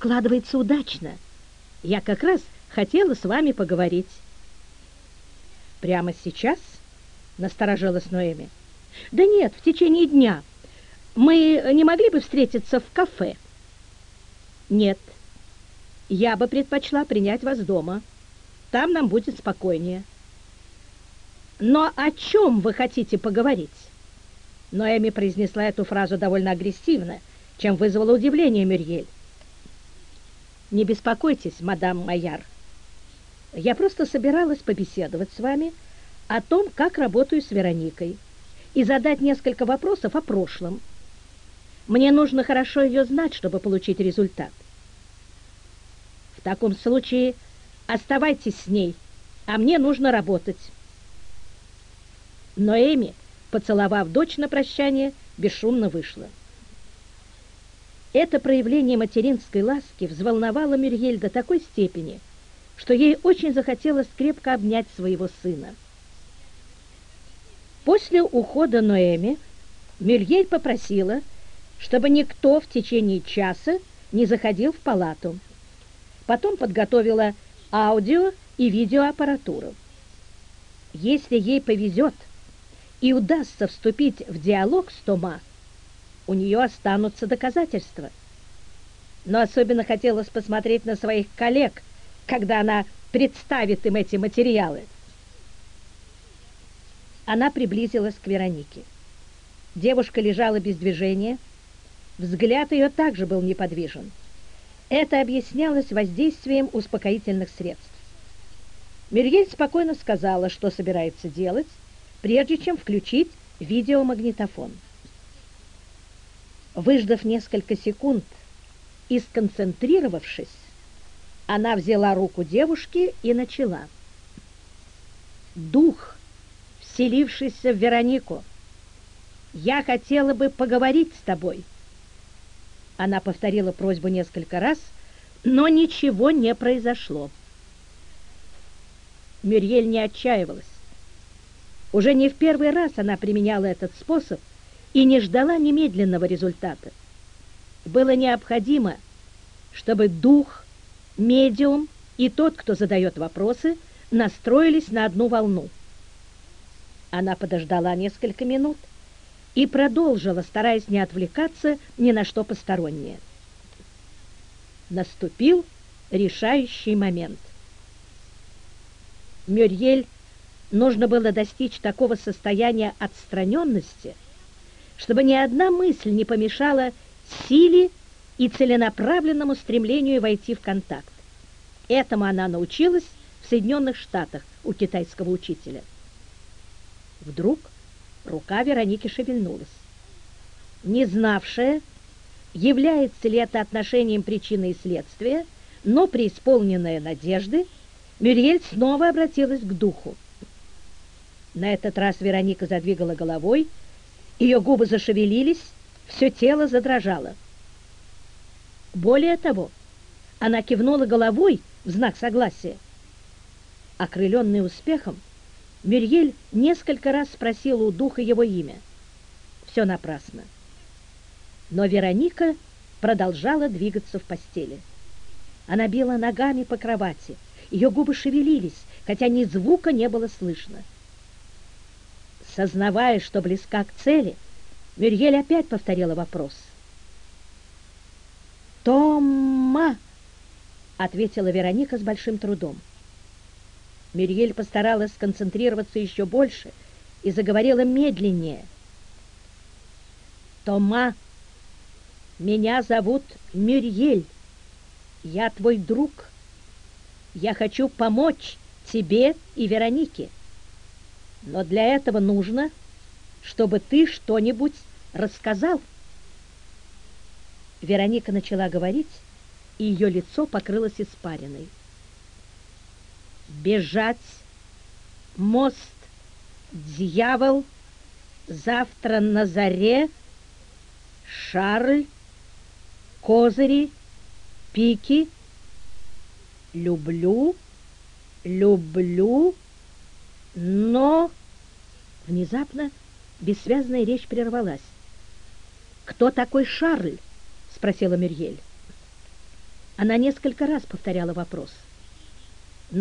складывается удачно. Я как раз хотела с вами поговорить». «Прямо сейчас?» — насторожилась Ноэми. «Да нет, в течение дня. Мы не могли бы встретиться в кафе?» «Нет, я бы предпочла принять вас дома. Там нам будет спокойнее». «Но о чем вы хотите поговорить?» Ноэми произнесла эту фразу довольно агрессивно, чем вызвало удивление Мюрьель. «Не беспокойтесь, мадам Майяр. Я просто собиралась побеседовать с вами о том, как работаю с Вероникой, и задать несколько вопросов о прошлом. Мне нужно хорошо ее знать, чтобы получить результат». «В таком случае оставайтесь с ней, а мне нужно работать». Ноэми, поцеловав дочь на прощание, бесшумно вышла. Это проявление материнской ласки взволновало Мюрьель до такой степени, что ей очень захотелось крепко обнять своего сына. После ухода Ноэми Мюрьель попросила, чтобы никто в течение часа не заходил в палату. Потом подготовила аудио и видеоаппаратуру. Если ей повезет и удастся вступить в диалог с Тома, у нее останутся доказательства. Но особенно хотелось посмотреть на своих коллег, когда она представит им эти материалы. Она приблизилась к Веронике. Девушка лежала без движения, взгляд ее также был неподвижен. Это объяснялось воздействием успокоительных средств. Мюрьель спокойно сказала, что собирается делать, прежде чем включить видеомагнитофон. Выждав несколько секунд и сконцентрировавшись, она взяла руку девушки и начала. «Дух, вселившийся в Веронику, я хотела бы поговорить с тобой». Она повторила просьбу несколько раз, но ничего не произошло. Мюрьель не отчаивалась. Уже не в первый раз она применяла этот способ и не ждала немедленного результата. Было необходимо, чтобы дух, медиум и тот, кто задает вопросы, настроились на одну волну. Она подождала несколько минут и продолжила, стараясь не отвлекаться ни на что постороннее. Наступил решающий момент. Мюрьель нужно было достичь такого состояния отстраненности, чтобы ни одна мысль не помешала силе и целенаправленному стремлению войти в контакт. Этому она научилась в Соединенных Штатах у китайского учителя. Вдруг рука Вероники шевельнулась. Не знавшая, является ли это отношением причины и следствия, но преисполненная надежды, Мюрьель снова обратилась к духу. На этот раз Вероника задвигала головой, ее губы зашевелились, все тело задрожало. Более того, она кивнула головой в знак согласия. Окрыленный успехом, Мюрьель несколько раз спросила у духа его имя. Все напрасно. Но Вероника продолжала двигаться в постели. Она била ногами по кровати, ее губы шевелились, хотя ни звука не было слышно. Сознавая, что близка к цели, Мюрьель опять повторила вопрос. «Тома!» — ответила Вероника с большим трудом. Мюрьель постаралась сконцентрироваться еще больше и заговорила медленнее. «Тома, меня зовут Мюрьель. Я твой друг. Я хочу помочь тебе и Веронике. Но для этого нужно, чтобы ты что-нибудь рассказал». Вероника начала говорить, и ее лицо покрылось испариной. «Бежать, мост, дьявол, завтра на заре, Шарль, козыри, пики, люблю, люблю, но...» Внезапно бессвязная речь прервалась. «Кто такой Шарль?» — спросила Мюрьель. Она несколько раз повторяла вопрос.